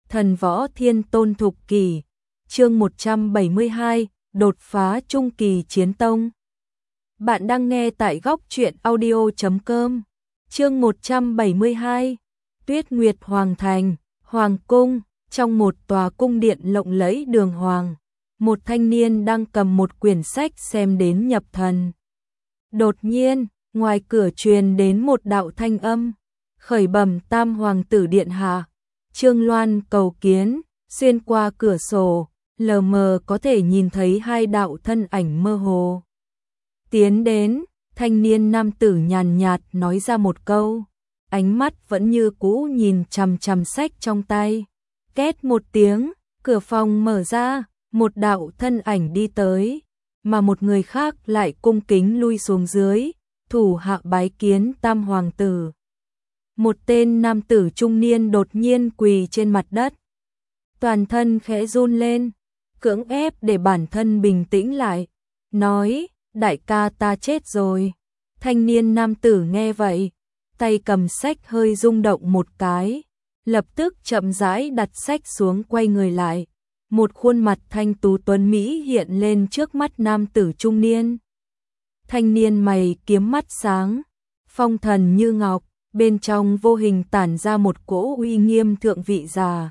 Thần võ thiên tôn thục kỳ, chương 172, đột phá trung kỳ chiến tông. Bạn đang nghe tại góc truyện audio.com. Chương 172, Tuyết Nguyệt Hoàng Thành, Hoàng Cung. Trong một tòa cung điện lộng lẫy đường hoàng, một thanh niên đang cầm một quyển sách xem đến nhập thần. Đột nhiên, ngoài cửa truyền đến một đạo thanh âm, khởi bẩm Tam Hoàng tử điện hạ, Trương Loan cầu kiến. Xuyên qua cửa sổ, lờ mờ có thể nhìn thấy hai đạo thân ảnh mơ hồ. Tiến đến, thanh niên nam tử nhàn nhạt nói ra một câu, ánh mắt vẫn như cũ nhìn chằm chằm sách trong tay. Két một tiếng, cửa phòng mở ra, một đạo thân ảnh đi tới, mà một người khác lại cung kính lui xuống dưới, thủ hạ bái kiến Tam Hoàng tử. Một tên nam tử trung niên đột nhiên quỳ trên mặt đất, toàn thân khẽ run lên, cưỡng ép để bản thân bình tĩnh lại, nói, đại ca ta chết rồi. Thanh niên nam tử nghe vậy, tay cầm sách hơi rung động một cái, lập tức chậm rãi đặt sách xuống, quay người lại. Một khuôn mặt thanh tú tuấn mỹ hiện lên trước mắt nam tử trung niên. Thanh niên mày kiếm mắt sáng, phong thần như ngọc, bên trong vô hình tản ra một cỗ uy nghiêm thượng vị già.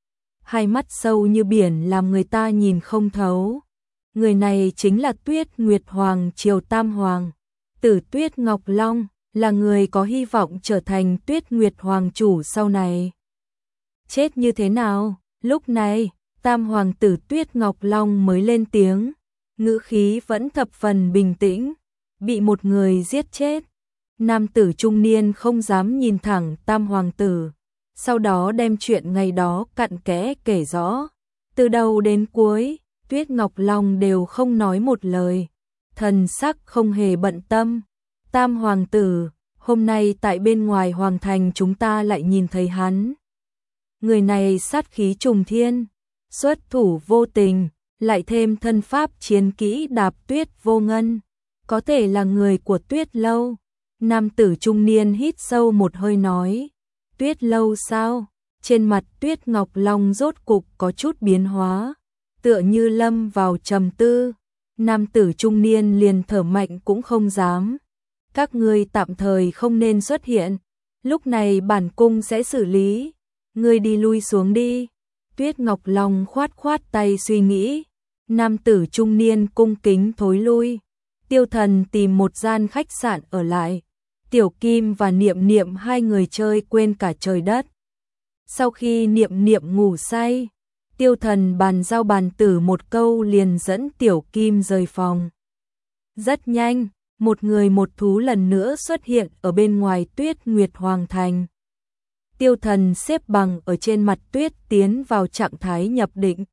Hai mắt sâu như biển làm người ta nhìn không thấu. Người này chính là Tuyết Nguyệt Hoàng Triều Tam Hoàng tử Tuyết Ngọc Long, là người có hy vọng trở thành Tuyết Nguyệt Hoàng chủ sau này. Chết như thế nào? Lúc này, Tam Hoàng tử Tuyết Ngọc Long mới lên tiếng, ngữ khí vẫn thập phần bình tĩnh. Bị một người giết chết. Nam tử trung niên không dám nhìn thẳng Tam Hoàng tử, sau đó đem chuyện ngày đó cặn kẽ kể rõ. Từ đầu đến cuối, Tuyết Ngọc Long đều không nói một lời, thần sắc không hề bận tâm. Tam Hoàng tử, hôm nay tại bên ngoài hoàng thành chúng ta lại nhìn thấy hắn. Người này sát khí trùng thiên, xuất thủ vô tình, lại thêm thân pháp chiến kỹ đạp tuyết vô ngân, có thể là người của Tuyết lâu. Nam tử trung niên hít sâu một hơi nói, Tuyết lâu sao? Trên mặt Tuyết Ngọc Long rốt cục có chút biến hóa, tựa như lâm vào trầm tư. Nam tử trung niên liền thở mạnh cũng không dám. Các ngươi tạm thời không nên xuất hiện, lúc này bản cung sẽ xử lý, ngươi đi lui xuống đi. Tuyết Ngọc Long khoát khoát tay suy nghĩ. Nam tử trung niên cung kính thối lui. Tiêu Thần tìm một gian khách sạn ở lại. Tiểu Kim và Niệm Niệm hai người chơi quên cả trời đất. Sau khi Niệm Niệm ngủ say, Tiêu Thần bàn giao bàn tử một câu liền dẫn Tiểu Kim rời phòng. Rất nhanh, một người một thú lần nữa xuất hiện ở bên ngoài Tuyết Nguyệt Hoàng Thành. Tiêu Thần xếp bằng ở trên mặt tuyết tiến vào trạng thái nhập định.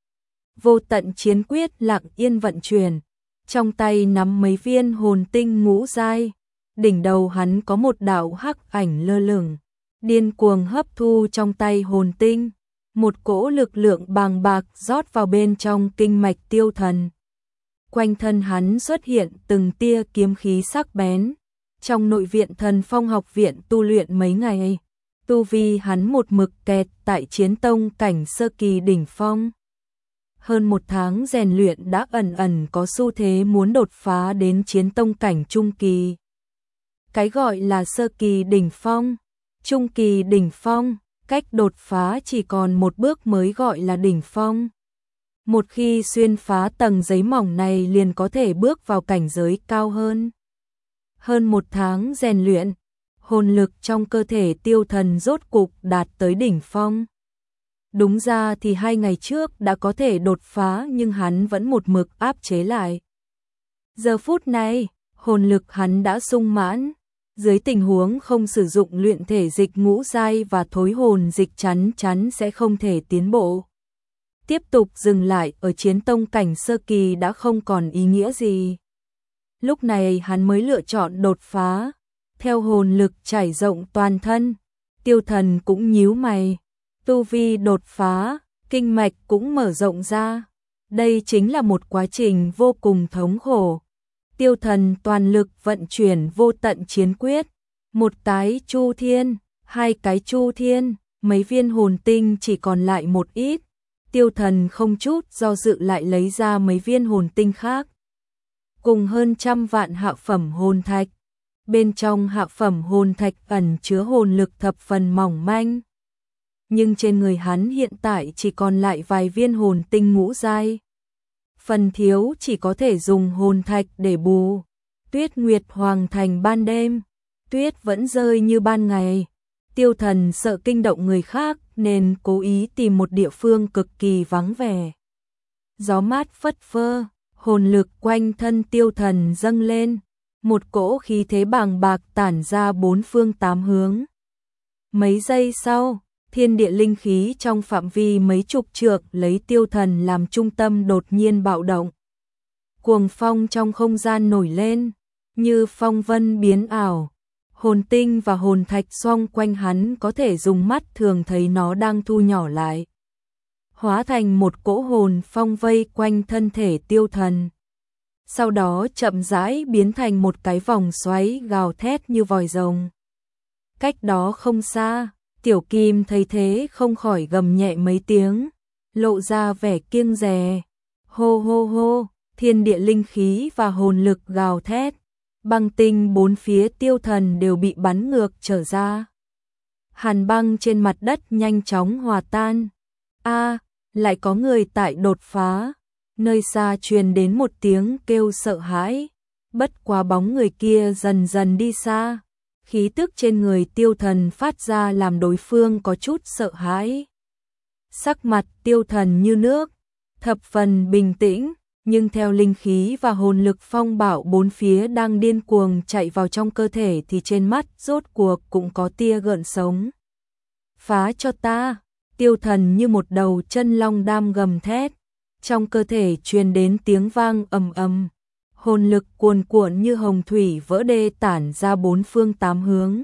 Vô tận chiến quyết lặng yên vận chuyển, trong tay nắm mấy viên hồn tinh ngũ giai. Đỉnh đầu hắn có một đạo hắc ảnh lơ lửng, điên cuồng hấp thu trong tay hồn tinh, một cỗ lực lượng bàng bạc rót vào bên trong kinh mạch Tiêu Thần. Quanh thân hắn xuất hiện từng tia kiếm khí sắc bén. Trong nội viện Thần Phong học viện tu luyện mấy ngày, tu vi hắn một mực kẹt tại chiến tông cảnh sơ kỳ đỉnh phong. Hơn một tháng rèn luyện đã ẩn ẩn có xu thế muốn đột phá đến chiến tông cảnh trung kỳ. Cái gọi là sơ kỳ đỉnh phong, trung kỳ đỉnh phong, cách đột phá chỉ còn một bước mới gọi là đỉnh phong. Một khi xuyên phá tầng giấy mỏng này liền có thể bước vào cảnh giới cao hơn. Hơn một tháng rèn luyện, hồn lực trong cơ thể Tiêu Thần rốt cục đạt tới đỉnh phong. Đúng ra thì 2 ngày trước đã có thể đột phá nhưng hắn vẫn một mực áp chế lại. Giờ phút này, hồn lực hắn đã sung mãn. Dưới tình huống không sử dụng luyện thể dịch ngũ giai và thối hồn dịch chắn chắn sẽ không thể tiến bộ. Tiếp tục dừng lại ở chiến tông cảnh sơ kỳ đã không còn ý nghĩa gì. Lúc này hắn mới lựa chọn đột phá. Theo hồn lực trải rộng toàn thân, Tiêu Thần cũng nhíu mày. Tu vi đột phá, kinh mạch cũng mở rộng ra. Đây chính là một quá trình vô cùng thống khổ. Tiêu Thần toàn lực vận chuyển vô tận chiến quyết. Một cái chu thiên, hai cái chu thiên, mấy viên hồn tinh chỉ còn lại một ít. Tiêu Thần không chút do dự lại lấy ra mấy viên hồn tinh khác, cùng hơn 100 vạn hạ phẩm hồn thạch. Bên trong hạ phẩm hồn thạch ẩn chứa hồn lực thập phần mỏng manh. Nhưng trên người hắn hiện tại chỉ còn lại vài viên hồn tinh ngũ giai. Phần thiếu chỉ có thể dùng hồn thạch để bù. Tuyết Nguyệt Hoàng thành ban đêm, tuyết vẫn rơi như ban ngày. Tiêu Thần sợ kinh động người khác nên cố ý tìm một địa phương cực kỳ vắng vẻ. Gió mát phất phơ, hồn lực quanh thân Tiêu Thần dâng lên, một cỗ khí thế bàng bạc tản ra bốn phương tám hướng. Mấy giây sau, thiên địa linh khí trong phạm vi mấy chục trượng lấy Tiêu Thần làm trung tâm đột nhiên bạo động. Cuồng phong trong không gian nổi lên, như phong vân biến ảo. Hồn tinh và hồn thạch xoong quanh hắn có thể dùng mắt thường thấy nó đang thu nhỏ lại, hóa thành một cỗ hồn phong vây quanh thân thể Tiêu Thần. Sau đó chậm rãi biến thành một cái vòng xoáy gào thét như vòi rồng. Cách đó không xa, Tiểu Kim thấy thế không khỏi gầm nhẹ mấy tiếng, lộ ra vẻ kiêng dè. Hô hô hô, thiên địa linh khí và hồn lực gào thét. Băng tinh bốn phía Tiêu Thần đều bị bắn ngược trở ra. Hàn băng trên mặt đất nhanh chóng hòa tan. Lại có người tại đột phá. Nơi xa truyền đến một tiếng kêu sợ hãi. Bất quá bóng người kia dần dần đi xa. Khí tức trên người Tiêu Thần phát ra làm đối phương có chút sợ hãi. Sắc mặt Tiêu Thần như nước, thập phần bình tĩnh. Nhưng theo linh khí và hồn lực phong bạo bốn phía đang điên cuồng chạy vào trong cơ thể thì trên mắt rốt cuộc cũng có tia gợn sống. Phá cho ta! Tiêu Thần như một đầu chân long đam gầm thét. Trong cơ thể truyền đến tiếng vang ầm ầm. Hồn lực cuồn cuộn như hồng thủy vỡ đê tản ra bốn phương tám hướng.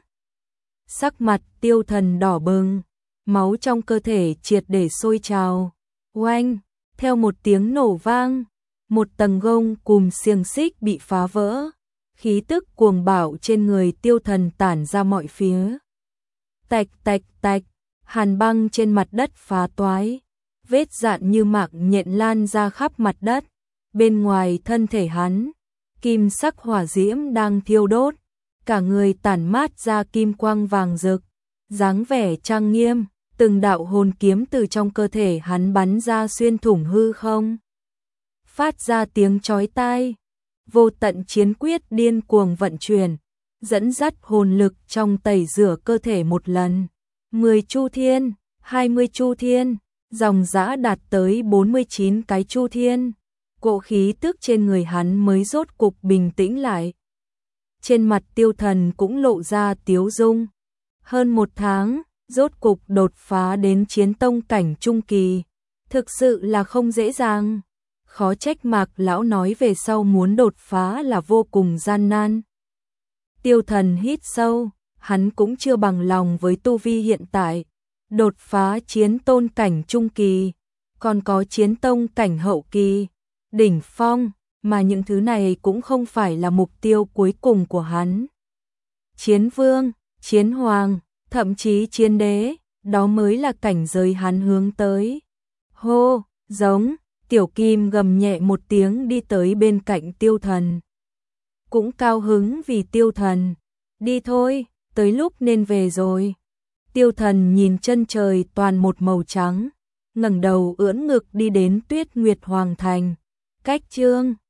Sắc mặt Tiêu Thần đỏ bừng, máu trong cơ thể triệt để sôi trào. Oanh! Theo một tiếng nổ vang, một tầng gông cùm xiềng xích bị phá vỡ, khí tức cuồng bạo trên người Tiêu Thần tản ra mọi phía. Tạch tạch tạch, hàn băng trên mặt đất phá toái, vết dạn như mạc nhện lan ra khắp mặt đất. Bên ngoài thân thể hắn, kim sắc hỏa diễm đang thiêu đốt, cả người tản mát ra kim quang vàng rực, dáng vẻ trang nghiêm, từng đạo hồn kiếm từ trong cơ thể hắn bắn ra xuyên thủng hư không. Phát ra tiếng chói tai, vô tận chiến quyết điên cuồng vận chuyển, dẫn dắt hồn lực trong tẩy rửa cơ thể một lần. 10 chu thiên, 20 chu thiên, dòng dã đạt tới 49 cái chu thiên. Cỗ khí tức trên người hắn mới rốt cục bình tĩnh lại. Trên mặt Tiêu Thần cũng lộ ra tiếu dung. Hơn một tháng, rốt cục đột phá đến chiến tông cảnh trung kỳ. Thực sự là không dễ dàng. Khó trách Mạc lão nói về sau muốn đột phá là vô cùng gian nan. Tiêu Thần hít sâu, hắn cũng chưa bằng lòng với tu vi hiện tại. Đột phá chiến tôn cảnh trung kỳ, còn có chiến tông cảnh hậu kỳ, đỉnh phong, mà những thứ này cũng không phải là mục tiêu cuối cùng của hắn. Chiến vương, chiến hoàng, thậm chí chiến đế, đó mới là cảnh giới hắn hướng tới. Hô, giống, Tiểu Kim gầm nhẹ một tiếng đi tới bên cạnh Tiêu Thần. Cũng cao hứng vì Tiêu Thần. Đi thôi, tới lúc nên về rồi. Tiêu Thần nhìn chân trời toàn một màu trắng, ngẩng đầu ưỡn ngực đi đến Tuyết Nguyệt Hoàng thành. Cách chương